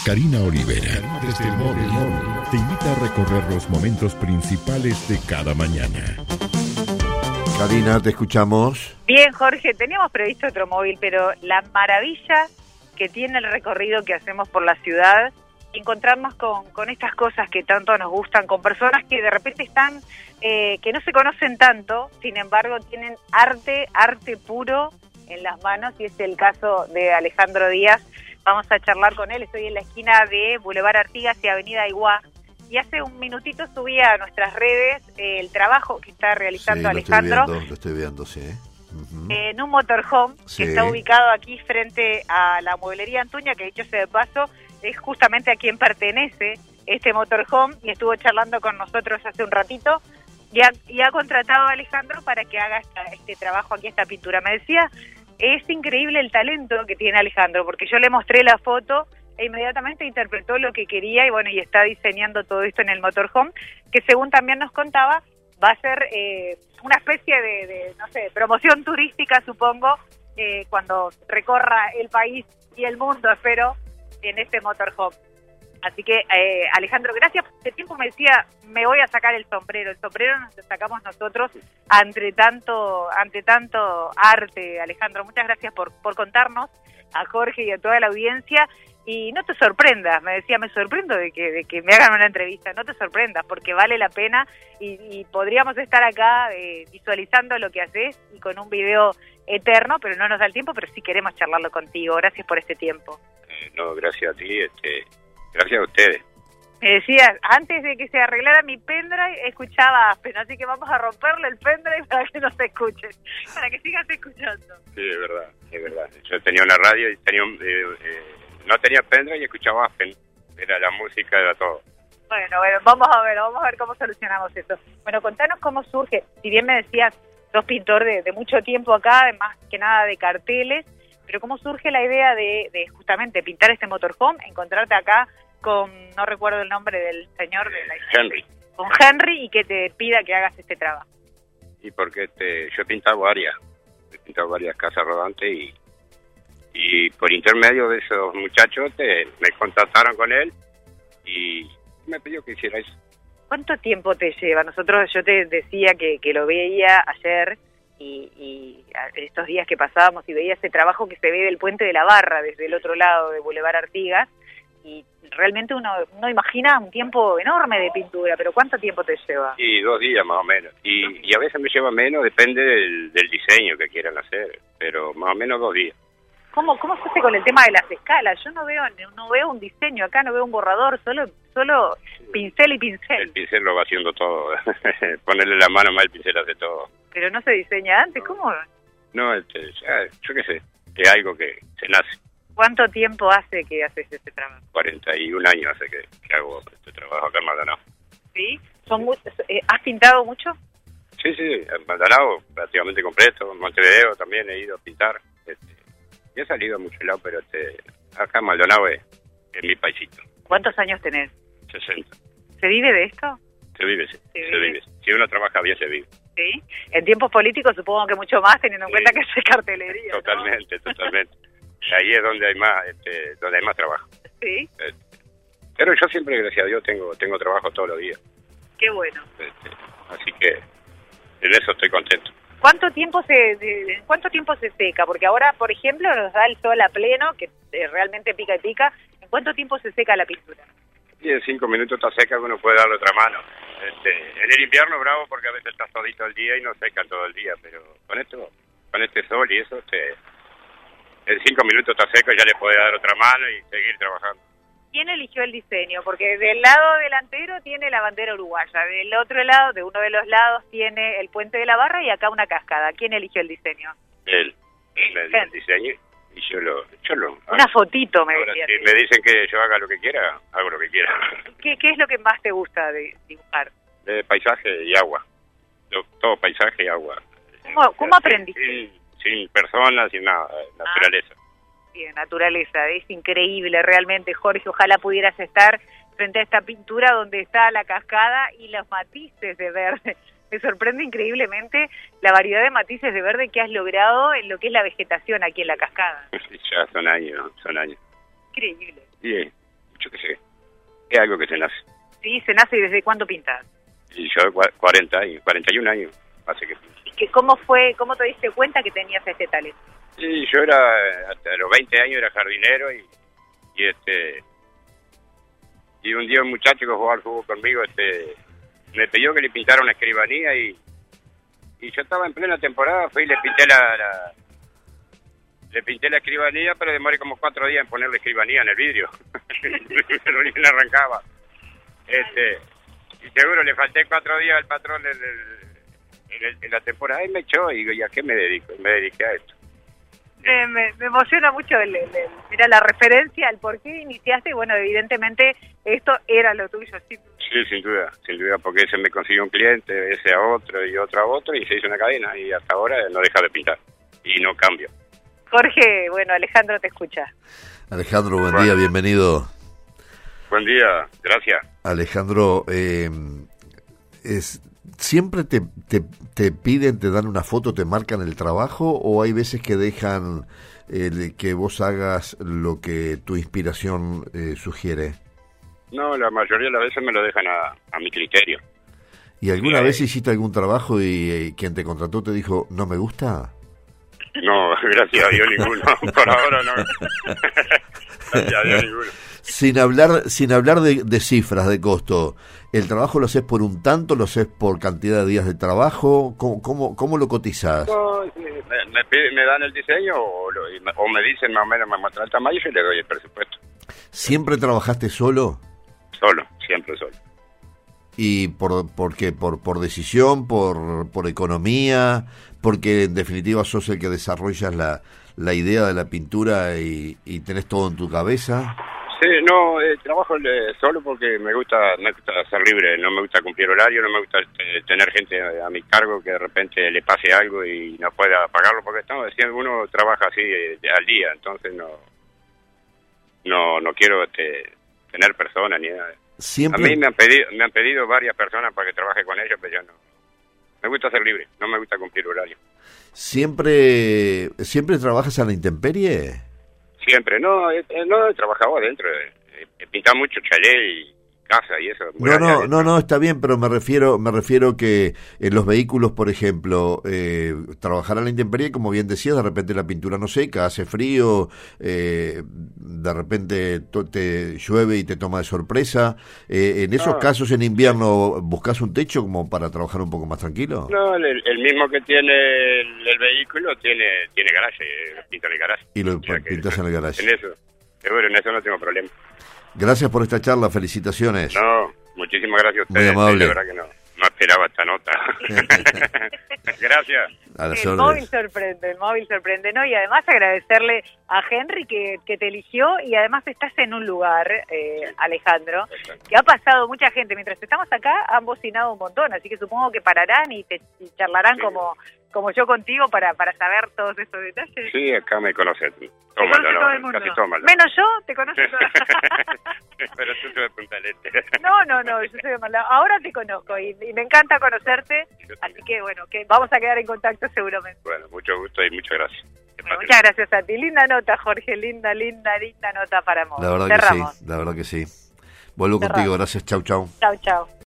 Karina Olivera, desde el móvil, te invita a recorrer los momentos principales de cada mañana. Karina, te escuchamos. Bien, Jorge, teníamos previsto otro móvil, pero la maravilla que tiene el recorrido que hacemos por la ciudad, encontrarnos con estas cosas que tanto nos gustan, con personas que de repente están, que no se conocen tanto, sin embargo tienen arte puro en las manos, y es el caso de Alejandro Díaz. Vamos a charlar con él. Estoy en la esquina de Boulevard Artigas y Avenida Aiguá, y hace un minutito subí a nuestras redes el trabajo que está realizando Alejandro. Lo estoy viendo, sí. En un motorhome que está ubicado aquí frente a la mueblería Antuña, que dicho sea de paso, es justamente a quien pertenece este motorhome, y estuvo charlando con nosotros hace un ratito, y ha contratado a Alejandro para que haga este trabajo aquí, esta pintura. Me decía, es increíble el talento que tiene Alejandro, porque yo le mostré la foto e inmediatamente interpretó lo que quería, y bueno, y está diseñando todo esto en el motorhome, que según también nos contaba, va a ser una especie de, no sé, promoción turística, supongo, cuando recorra el país y el mundo, espero, en este motorhome. Así que, Alejandro, gracias. Hace tiempo me decía, me voy a sacar el sombrero nos lo sacamos nosotros ante tanto arte. Alejandro, muchas gracias por contarnos, a Jorge y a toda la audiencia. Y no te sorprendas, me decía, me sorprendo de que me hagan una entrevista. No te sorprendas, porque vale la pena, y podríamos estar acá visualizando lo que haces y con un video eterno, pero no nos da el tiempo, pero sí queremos charlarlo contigo. Gracias por este tiempo. No, gracias a ti, gracias a ustedes. Me decías, antes de que se arreglara mi pendrive, escuchaba Aspen, así que vamos a romperle el pendrive para que no se escuche, para que sigas escuchando. Sí, es verdad. Yo tenía una radio y no tenía pendrive y escuchaba Aspen. Era la música, era todo. Bueno, vamos a ver cómo solucionamos eso. Bueno, contanos cómo surge. Si bien me decías, sos pintor de mucho tiempo acá, además que nada de carteles, pero cómo surge la idea de justamente pintar este motorhome, encontrarte acá con, no recuerdo el nombre del señor de la Henry. Con Henry, y que te pida que hagas este trabajo. Y porque yo he pintado varias casas rodantes, y por intermedio de esos muchachos me contactaron con él y me pidió que hiciera eso. ¿Cuánto tiempo te lleva? Yo te decía que lo veía ayer, y estos días que pasábamos, y veía ese trabajo que se ve del Puente de la Barra, desde el otro lado de Boulevard Artigas, y realmente uno imagina un tiempo enorme de pintura, pero ¿cuánto tiempo te lleva? Y 2 días más o menos, y a veces me lleva menos, depende del diseño que quieran hacer, pero más o menos 2 días. ¿Cómo se hace con el tema de las escalas? Yo no veo un diseño acá, no veo un borrador, solo pincel y pincel. El pincel lo va haciendo todo, ponerle la mano más, el pincel hace todo. Pero no se diseña antes, ¿cómo? No, yo qué sé, es algo que se nace. ¿Cuánto tiempo hace que haces este trabajo? 41 años hace que hago este trabajo acá en Maldonado. ¿Sí? ¿Has pintado mucho? Sí, en Maldonado prácticamente completo, en Montevideo también he ido a pintar. Y he salido a muchos lados, pero acá en Maldonado es mi paisito. ¿Cuántos años tenés? 60. ¿Se vive de esto? Se vive. Si uno trabaja bien, se vive. Sí. En tiempos políticos supongo que mucho más, teniendo en cuenta que es cartelería. Totalmente. Ahí es donde hay más trabajo. Sí. Pero yo siempre, gracias a Dios, tengo trabajo todos los días. Qué bueno. Así que en eso estoy contento. ¿Cuánto tiempo se seca? Porque ahora, por ejemplo, nos da el sol a pleno, que realmente pica y pica. ¿En cuánto tiempo se seca la pintura? Y en 5 minutos está seca, uno puede darle otra mano. En el invierno bravo, porque a veces está todito el día y no seca todo el día, pero con este sol y eso, en 5 minutos está seco, ya le puede dar otra mano y seguir trabajando. ¿Quién eligió el diseño? Porque del lado delantero tiene la bandera uruguaya, del otro lado, de uno de los lados, tiene el Puente de la Barra y acá una cascada. ¿Quién eligió el diseño? Él el diseño, y yo lo una fotito, me decía. Si me dicen que yo haga lo que quiera, hago lo que quiera. ¿Qué es lo que más te gusta de dibujar? Paisaje y agua. Todo paisaje y agua. ¿Cómo aprendiste? Sin personas, sin nada, naturaleza. Bien, naturaleza, es increíble realmente, Jorge. Ojalá pudieras estar frente a esta pintura donde está la cascada y los matices de verde. Me sorprende increíblemente la variedad de matices de verde que has logrado en lo que es la vegetación aquí en la cascada. Ya son años. Increíble. Bien. yo qué sé, es algo que se nace. Sí, se nace. ¿Y desde cuándo pintas? Y yo 40 años, 41 años hace que pinto. ¿Y cómo te diste cuenta que tenías este talento? Y yo era, hasta los 20 años era jardinero y un día un muchacho que jugaba al fútbol conmigo, me pidió que le pintara una escribanía y yo estaba en plena temporada, fui y le pinté la escribanía, pero demoré como 4 días en ponerle escribanía en el vidrio. Pero ni le arrancaba. Y seguro le falté 4 días al patrón en la temporada y me echó y digo, ¿y a qué me dedico? Y me dediqué a esto. Me emociona mucho mira, la referencia al por qué iniciaste. Bueno, evidentemente esto era lo tuyo. Sí, sin duda, porque ese me consiguió un cliente, ese a otro y otro a otro y se hizo una cadena y hasta ahora no deja de pintar y no cambio. Jorge, bueno, Alejandro te escucha. Alejandro, buen día, bienvenido. Buen día, gracias. Alejandro, ¿siempre te piden, te dan una foto, te marcan el trabajo o hay veces que dejan que vos hagas lo que tu inspiración sugiere? No, la mayoría de las veces me lo dejan a mi criterio. ¿Y alguna vez hiciste algún trabajo y quien te contrató te dijo, no me gusta? No, gracias a Dios ninguno. Por ahora no. Gracias a Dios ninguno. Sin hablar de cifras, de costo, ¿el trabajo lo haces por un tanto, lo haces por cantidad de días de trabajo? ¿Cómo lo cotizás? No, me dan el diseño o me dicen más o menos, me muestran el tamaño y yo le doy el presupuesto. ¿Siempre trabajaste solo? Solo, siempre solo. ¿Y por qué? ¿Por decisión? ¿Por economía? Porque en definitiva sos el que desarrollas la idea de la pintura y tenés todo en tu cabeza. Sí, no, trabajo solo porque me gusta ser libre, no me gusta cumplir horario, no me gusta tener gente a mi cargo que de repente le pase algo y no pueda pagarlo, porque estamos diciendo, uno trabaja así al día, entonces no quiero tener personas ni nada. Siempre... A mí me han pedido varias personas para que trabaje con ellos, pero yo no. Me gusta ser libre, no me gusta cumplir horario. ¿Siempre trabajas a la intemperie? Siempre, no he trabajado adentro, he pintado mucho chalet y casa y eso. No, está bien, pero me refiero que en los vehículos, por ejemplo, trabajar a la intemperie, como bien decías, de repente la pintura no seca, hace frío, de repente te llueve y te toma de sorpresa. En esos casos, en invierno, ¿buscas un techo como para trabajar un poco más tranquilo? No, el mismo que tiene el vehículo tiene garaje, pinta en el garaje. Y lo pintas en el garaje. En eso, seguro, en eso no tengo problema. Gracias por esta charla, felicitaciones. No, muchísimas gracias a ustedes. Muy amable. De verdad que no esperaba esta nota. Gracias. El móvil sorprende, ¿no? Y además agradecerle a Henry que te eligió y además estás en un lugar, Alejandro, que ha pasado mucha gente. Mientras estamos acá han bocinado un montón, así que supongo que pararán y te charlarán como yo contigo para saber todos esos detalles. Sí, acá me conocen. Tómalo, todo el mundo. Casi tómalo. Menos yo, te conozco todo. Pero tú te vas a Punta del Este. No, yo soy de Maldonado. Ahora te conozco y me encanta conocerte, así que bueno, que vamos a quedar en contacto seguramente. Bueno, mucho gusto y muchas gracias. Bueno, muchas gracias a ti. Linda nota, Jorge, linda nota para vos. La verdad que sí. Vuelvo contigo, gracias, chau. Chau.